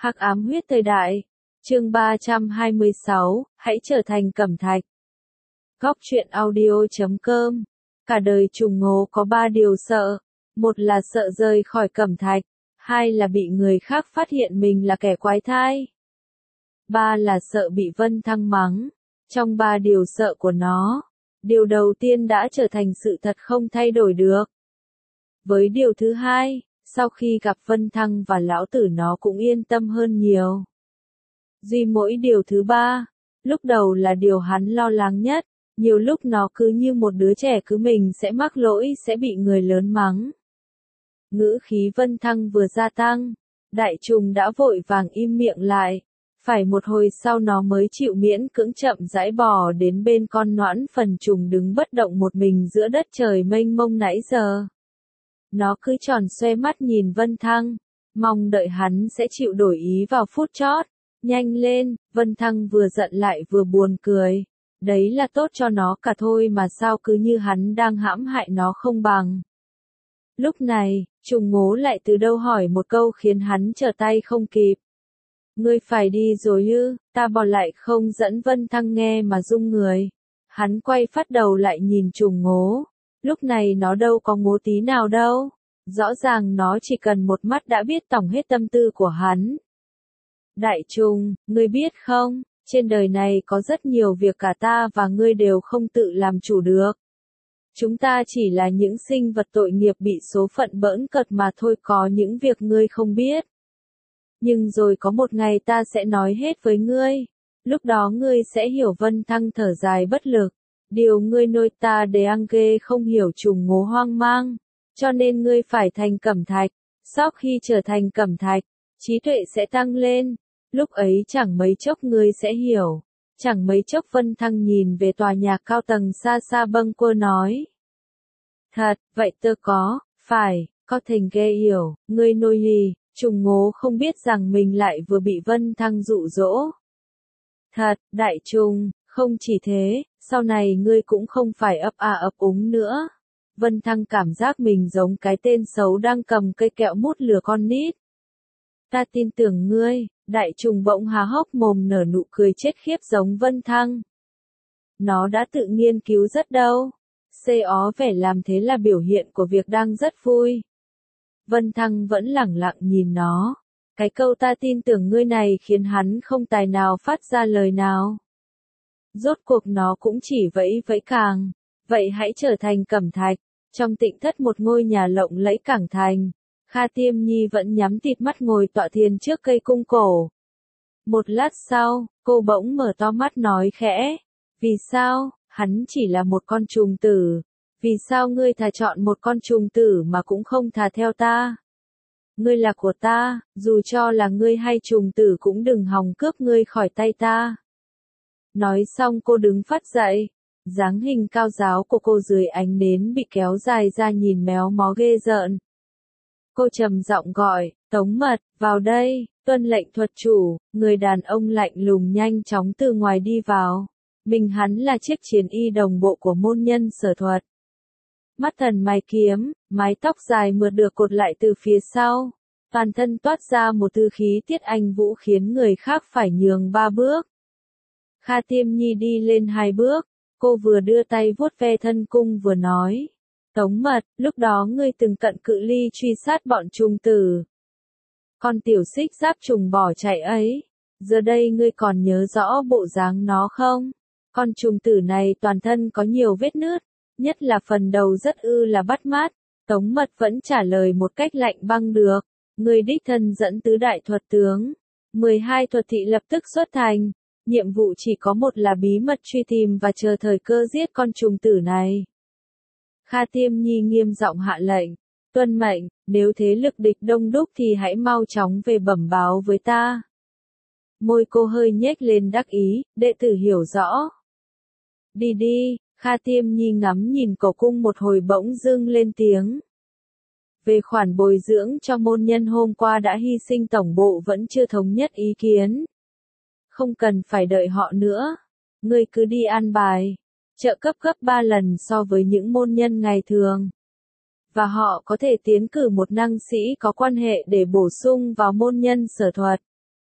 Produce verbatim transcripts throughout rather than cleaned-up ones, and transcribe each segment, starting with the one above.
Hắc ám huyết thời đại. Chương ba trăm hai mươi sáu, hãy trở thành cẩm thạch. Góc truyện audio chấm com. Cả đời trùng ngố có ba điều sợ. Một là sợ rời khỏi cẩm thạch. Hai là bị người khác phát hiện mình là kẻ quái thai. Ba là sợ bị Vân Thăng mắng. Trong ba điều sợ của nó, điều đầu tiên đã trở thành sự thật không thay đổi được. Với điều thứ hai, sau khi gặp Vân Thăng và lão tử nó cũng yên tâm hơn nhiều. Duy mỗi điều thứ ba, lúc đầu là điều hắn lo lắng nhất, nhiều lúc nó cứ như một đứa trẻ cứ mình sẽ mắc lỗi sẽ bị người lớn mắng. Ngữ khí Vân Thăng vừa gia tăng, đại trùng đã vội vàng im miệng lại, phải một hồi sau nó mới chịu miễn cưỡng chậm rãi bò đến bên con noãn phần trùng đứng bất động một mình giữa đất trời mênh mông nãy giờ. Nó cứ tròn xoe mắt nhìn Vân Thăng, mong đợi hắn sẽ chịu đổi ý vào phút chót. Nhanh lên, Vân Thăng vừa giận lại vừa buồn cười. Đấy là tốt cho nó cả thôi mà sao cứ như hắn đang hãm hại nó không bằng. Lúc này, trùng ngố lại từ đâu hỏi một câu khiến hắn trở tay không kịp. Ngươi phải đi rồi ư? Ta bỏ lại không dẫn Vân Thăng nghe mà rung người. Hắn quay phát đầu lại nhìn trùng ngố. Lúc này nó đâu có ngố tí nào đâu. Rõ ràng nó chỉ cần một mắt đã biết tổng hết tâm tư của hắn. Đại trùng, ngươi biết không, trên đời này có rất nhiều việc cả ta và ngươi đều không tự làm chủ được. Chúng ta chỉ là những sinh vật tội nghiệp bị số phận bỡn cợt mà thôi, có những việc ngươi không biết. Nhưng rồi có một ngày ta sẽ nói hết với ngươi. Lúc đó ngươi sẽ hiểu. Vân Thăng thở dài bất lực. Điều ngươi nuôi ta để ăn ghê không hiểu. Trùng ngố hoang mang. Cho nên ngươi phải thành cẩm thạch. Sau khi trở thành cẩm thạch, trí tuệ sẽ tăng lên. Lúc ấy chẳng mấy chốc ngươi sẽ hiểu. Chẳng mấy chốc Vân Thăng nhìn về tòa nhà cao tầng xa xa bâng quơ nói. Thật, vậy tớ có, phải, có thành ghê hiểu, ngươi nuôi lì. Trùng ngố không biết rằng mình lại vừa bị Vân Thăng dụ dỗ. Thật, đại trùng, không chỉ thế, sau này ngươi cũng không phải ấp a ấp úng nữa. Vân Thăng cảm giác mình giống cái tên xấu đang cầm cây kẹo mút lừa con nít. Ta tin tưởng ngươi. Đại trùng bỗng há hốc mồm nở nụ cười chết khiếp giống Vân Thăng. Nó đã tự nghiên cứu rất đâu. Xê ó vẻ làm thế là biểu hiện của việc đang rất vui. Vân Thăng vẫn lẳng lặng nhìn nó. Cái câu ta tin tưởng ngươi này khiến hắn không tài nào phát ra lời nào. Rốt cuộc nó cũng chỉ vẫy vẫy càng. Vậy hãy trở thành cẩm thạch. Trong tịnh thất một ngôi nhà lộng lẫy cảng thành. Kha Tiêm Nhi vẫn nhắm tịt mắt ngồi tọa thiền trước cây cung cổ. Một lát sau, cô bỗng mở to mắt nói khẽ. Vì sao, hắn chỉ là một con trùng tử. Vì sao ngươi thà chọn một con trùng tử mà cũng không thà theo ta? Ngươi là của ta, dù cho là ngươi hay trùng tử cũng đừng hòng cướp ngươi khỏi tay ta. Nói xong cô đứng phắt dậy. Dáng hình cao ráo của cô dưới ánh nến bị kéo dài ra nhìn méo mó ghê rợn. Cô trầm giọng gọi, Tống Mật, vào đây, tuân lệnh thuật chủ. Người đàn ông lạnh lùng nhanh chóng từ ngoài đi vào. Mình hắn là chiếc chiến y đồng bộ của môn nhân Sở Thuật. Mắt thần mày kiếm, mái tóc dài mượt được cột lại từ phía sau. Toàn thân toát ra một tư khí tiết anh vũ khiến người khác phải nhường ba bước. Kha Tiêm Nhi đi lên hai bước. Cô vừa đưa tay vuốt ve thân cung vừa nói. Tống Mật, lúc đó ngươi từng cận cự ly truy sát bọn trùng tử. Con tiểu xích giáp trùng bỏ chạy ấy. Giờ đây ngươi còn nhớ rõ bộ dáng nó không? Con trùng tử này toàn thân có nhiều vết nứt. Nhất là phần đầu rất ư là bắt mắt. Tống Mật vẫn trả lời một cách lạnh băng được. Ngươi đích thân dẫn tứ đại thuật tướng. mười hai thuật thị lập tức xuất thành. Nhiệm vụ chỉ có một là bí mật truy tìm và chờ thời cơ giết con trùng tử này. Kha Tiêm Nhi nghiêm giọng hạ lệnh. Tuân mệnh, nếu thế lực địch đông đúc thì hãy mau chóng về bẩm báo với ta. Môi cô hơi nhếch lên đắc ý, đệ tử hiểu rõ. Đi đi, Kha Tiêm Nhi ngắm nhìn cổ cung một hồi bỗng dưng lên tiếng. Về khoản bồi dưỡng cho môn nhân hôm qua đã hy sinh tổng bộ vẫn chưa thống nhất ý kiến. Không cần phải đợi họ nữa. Ngươi cứ đi an bài. Trợ cấp gấp ba lần so với những môn nhân ngày thường. Và họ có thể tiến cử một năng sĩ có quan hệ để bổ sung vào môn nhân Sở Thuật.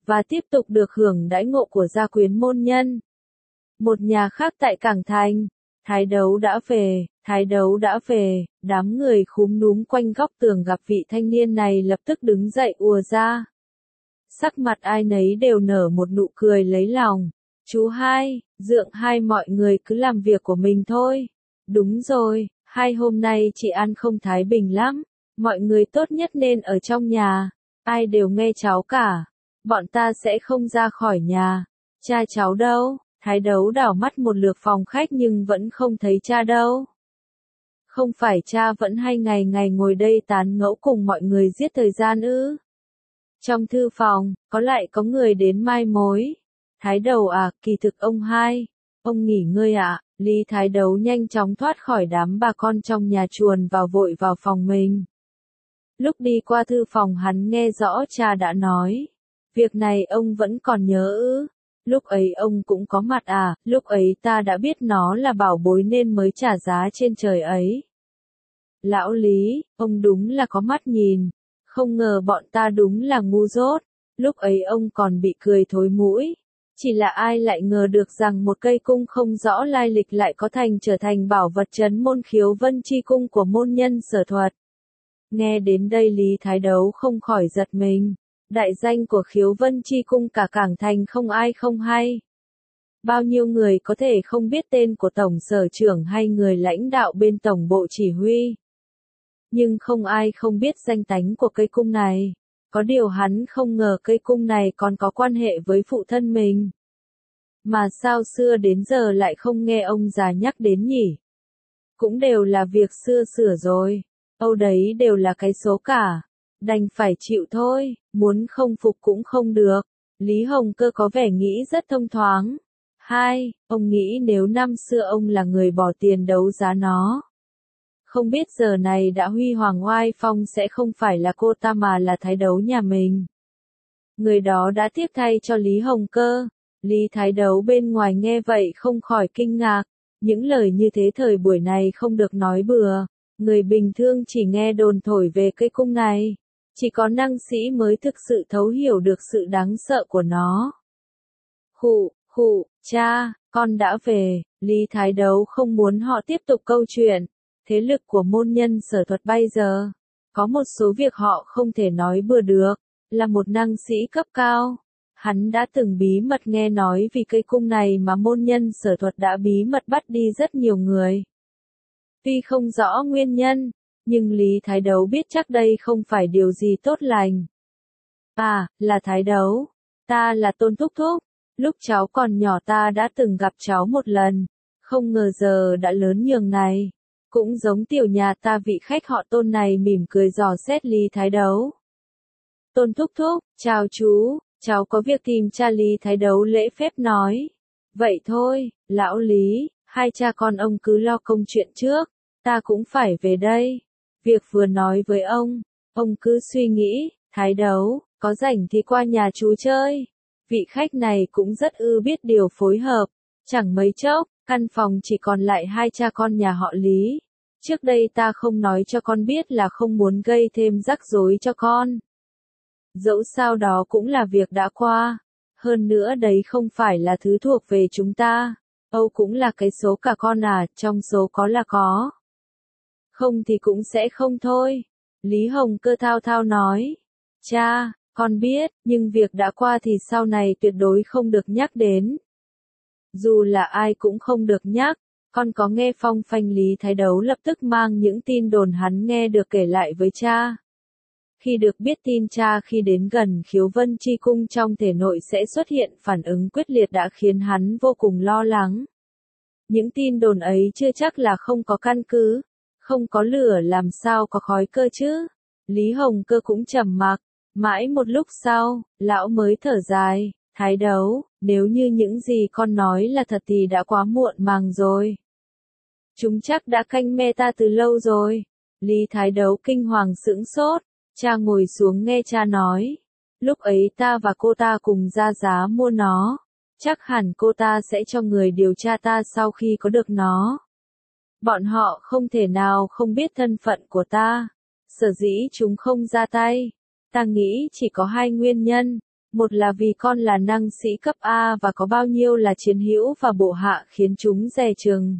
và tiếp tục được hưởng đãi ngộ của gia quyến môn nhân. Một nhà khác tại Cảng Thành, Thái Đấu đã về, Thái Đấu đã về, đám người khúm núm quanh góc tường gặp vị thanh niên này lập tức đứng dậy ùa ra. Sắc mặt ai nấy đều nở một nụ cười lấy lòng. Chú hai, Dượng hai mọi người cứ làm việc của mình thôi. Đúng rồi, hai hôm nay chị ăn không thái bình lắm, mọi người tốt nhất nên ở trong nhà, ai đều nghe cháu cả. Bọn ta sẽ không ra khỏi nhà. Cha cháu đâu? Thái Đấu đảo mắt một lượt phòng khách nhưng vẫn không thấy cha đâu. Không phải cha vẫn hay ngày ngày ngồi đây tán ngẫu cùng mọi người giết thời gian ư? Trong thư phòng, có lại có người đến mai mối. Thái Đầu à, kỳ thực ông hai, ông nghỉ ngơi ạ. À? Lý Thái Đấu nhanh chóng thoát khỏi đám bà con trong nhà chuồn vào vội vào phòng mình. Lúc đi qua thư phòng hắn nghe rõ cha đã nói. Việc này ông vẫn còn nhớ ư? Lúc ấy ông cũng có mặt à, lúc ấy ta đã biết nó là bảo bối nên mới trả giá trên trời ấy. Lão Lý, ông đúng là có mắt nhìn, không ngờ bọn ta đúng là ngu dốt, lúc ấy ông còn bị cười thối mũi. Chỉ là ai lại ngờ được rằng một cây cung không rõ lai lịch lại có thành trở thành bảo vật trấn môn khiếu vân chi cung của môn nhân Sở Thuật. Nghe đến đây Lý Thái Đấu không khỏi giật mình. Đại danh của khiếu vân chi cung cả Cảng Thành không ai không hay. Bao nhiêu người có thể không biết tên của Tổng Sở trưởng hay người lãnh đạo bên Tổng Bộ Chỉ huy. Nhưng không ai không biết danh tánh của cây cung này. Có điều hắn không ngờ cây cung này còn có quan hệ với phụ thân mình. Mà sao xưa đến giờ lại không nghe ông già nhắc đến nhỉ? Cũng đều là việc xưa sửa rồi. Âu đấy đều là cái số cả. Đành phải chịu thôi, muốn không phục cũng không được. Lý Hồng Cơ có vẻ nghĩ rất thông thoáng. Hai, ông nghĩ nếu năm xưa ông là người bỏ tiền đấu giá nó. Không biết giờ này đã huy hoàng oai phong sẽ không phải là cô ta mà là Thái Đấu nhà mình. Người đó đã tiếc thay cho Lý Hồng Cơ. Lý Thái Đấu bên ngoài nghe vậy không khỏi kinh ngạc. Những lời như thế thời buổi này không được nói bừa. Người bình thường chỉ nghe đồn thổi về cây cung này. Chỉ có năng sĩ mới thực sự thấu hiểu được sự đáng sợ của nó. Khụ, khụ, cha, con đã về. Lý Thái Đấu không muốn họ tiếp tục câu chuyện. Thế lực của môn nhân Sở Thuật bây giờ. Có một số việc họ không thể nói bừa được. Là một năng sĩ cấp cao. Hắn đã từng bí mật nghe nói vì cây cung này mà môn nhân Sở Thuật đã bí mật bắt đi rất nhiều người. Tuy không rõ nguyên nhân. Nhưng Lý Thái Đấu biết chắc đây không phải điều gì tốt lành. À, là Thái Đấu. Ta là Tôn Thúc Thúc. Lúc cháu còn nhỏ ta đã từng gặp cháu một lần. Không ngờ giờ đã lớn nhường này. Cũng giống tiểu nhà ta vị khách họ Tôn này mỉm cười dò xét Lý Thái Đấu. Tôn Thúc Thúc, chào chú, cháu có việc tìm cha. Lý Thái Đấu lễ phép nói. Vậy thôi, lão Lý, hai cha con ông cứ lo công chuyện trước. Ta cũng phải về đây. Việc vừa nói với ông, ông cứ suy nghĩ, Thái Đấu, có rảnh thì qua nhà chú chơi. Vị khách này cũng rất ư biết điều phối hợp. Chẳng mấy chốc, căn phòng chỉ còn lại hai cha con nhà họ Lý. Trước đây ta không nói cho con biết là không muốn gây thêm rắc rối cho con. Dẫu sao đó cũng là việc đã qua. Hơn nữa đấy không phải là thứ thuộc về chúng ta. Âu cũng là cái số cả con à, trong số có là có. Không thì cũng sẽ không thôi. Lý Hồng Cơ thao thao nói. Cha, con biết, nhưng việc đã qua thì sau này tuyệt đối không được nhắc đến. Dù là ai cũng không được nhắc. Con có nghe phong phanh. Lý Thái Đấu lập tức mang những tin đồn hắn nghe được kể lại với cha. Khi được biết tin cha khi đến gần khiếu vân chi cung trong thể nội sẽ xuất hiện phản ứng quyết liệt đã khiến hắn vô cùng lo lắng. Những tin đồn ấy chưa chắc là không có căn cứ. Không có lửa làm sao có khói cơ chứ? Lý Hồng Cơ cũng trầm mặc. Mãi một lúc sau, lão mới thở dài. Thái Đấu, nếu như những gì con nói là thật thì đã quá muộn màng rồi. Chúng chắc đã canh me ta từ lâu rồi. Lý Thái Đấu kinh hoàng sững sốt. Cha ngồi xuống nghe cha nói. Lúc ấy ta và cô ta cùng ra giá mua nó. Chắc hẳn cô ta sẽ cho người điều tra ta sau khi có được nó. Bọn họ không thể nào không biết thân phận của ta. Sở dĩ chúng không ra tay. Ta nghĩ chỉ có hai nguyên nhân. Một là vì con là năng sĩ cấp A và có bao nhiêu là chiến hữu và bộ hạ khiến chúng dè chừng.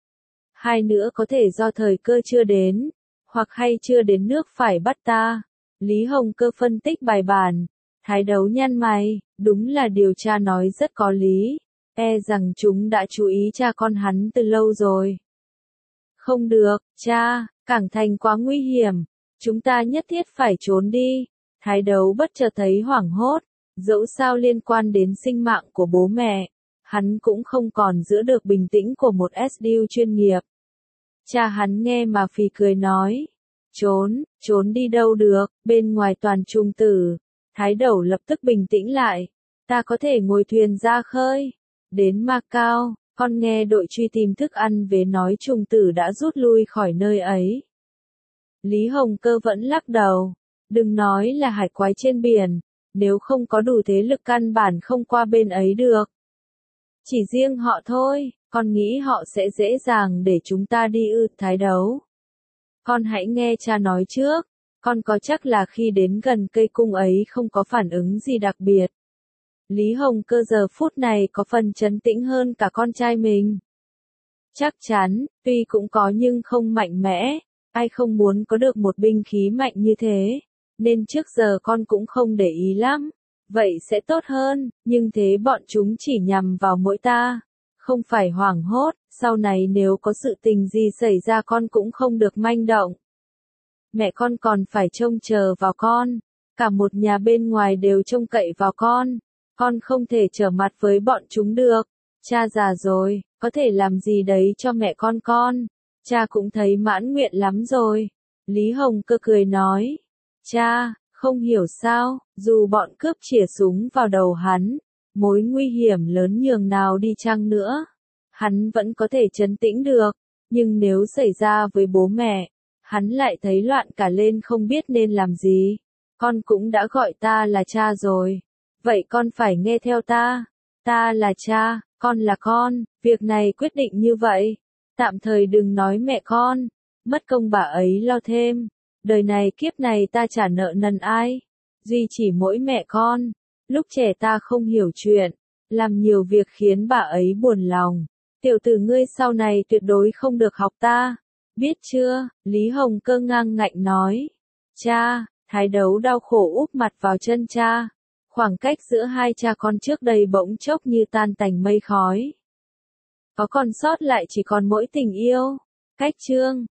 Hai nữa có thể do thời cơ chưa đến, hoặc hay chưa đến nước phải bắt ta. Lý Hồng Cơ phân tích bài bản. Thái Đấu nhăn mày, đúng là điều cha nói rất có lý. E rằng chúng đã chú ý cha con hắn từ lâu rồi. Không được, cha, Cảng Thành quá nguy hiểm. Chúng ta nhất thiết phải trốn đi. Thái Đấu bất chợt thấy hoảng hốt. Dẫu sao liên quan đến sinh mạng của bố mẹ, hắn cũng không còn giữ được bình tĩnh của một ét đê u chuyên nghiệp. Cha hắn nghe mà phì cười nói. Trốn, trốn đi đâu được, bên ngoài toàn trùng tử. Thái Đầu lập tức bình tĩnh lại. Ta có thể ngồi thuyền ra khơi. Đến Macau, con nghe đội truy tìm thức ăn về nói trùng tử đã rút lui khỏi nơi ấy. Lý Hồng Cơ vẫn lắc đầu. Đừng nói là hải quái trên biển. Nếu không có đủ thế lực căn bản không qua bên ấy được. Chỉ riêng họ thôi, con nghĩ họ sẽ dễ dàng để chúng ta đi ư? Thái Đấu. Con hãy nghe cha nói trước, con có chắc là khi đến gần cây cung ấy không có phản ứng gì đặc biệt. Lý Hồng Cơ giờ phút này có phần trấn tĩnh hơn cả con trai mình. Chắc chắn, tuy cũng có nhưng không mạnh mẽ, ai không muốn có được một binh khí mạnh như thế. Nên trước giờ con cũng không để ý lắm. Vậy sẽ tốt hơn, nhưng thế bọn chúng chỉ nhằm vào mỗi ta. Không phải hoảng hốt, sau này nếu có sự tình gì xảy ra con cũng không được manh động. Mẹ con còn phải trông chờ vào con. Cả một nhà bên ngoài đều trông cậy vào con. Con không thể trở mặt với bọn chúng được. Cha già rồi, có thể làm gì đấy cho mẹ con con. Cha cũng thấy mãn nguyện lắm rồi. Lý Hồng Cơ cười nói. Cha, không hiểu sao, dù bọn cướp chĩa súng vào đầu hắn, mối nguy hiểm lớn nhường nào đi chăng nữa, hắn vẫn có thể trấn tĩnh được, nhưng nếu xảy ra với bố mẹ, hắn lại thấy loạn cả lên không biết nên làm gì. Con cũng đã gọi ta là cha rồi, vậy con phải nghe theo ta. Ta là cha, con là con, việc này quyết định như vậy. Tạm thời đừng nói mẹ con, mất công bà ấy lo thêm. Đời này kiếp này ta trả nợ nần ai? Duy chỉ mỗi mẹ con. Lúc trẻ ta không hiểu chuyện, làm nhiều việc khiến bà ấy buồn lòng. Tiểu tử ngươi sau này tuyệt đối không được học ta. Biết chưa? Lý Hồng Cơ ngang ngạnh nói. Cha, Thái Đấu đau khổ úp mặt vào chân cha. Khoảng cách giữa hai cha con trước đây bỗng chốc như tan tành mây khói. Có còn sót lại chỉ còn mỗi tình yêu. Cách chương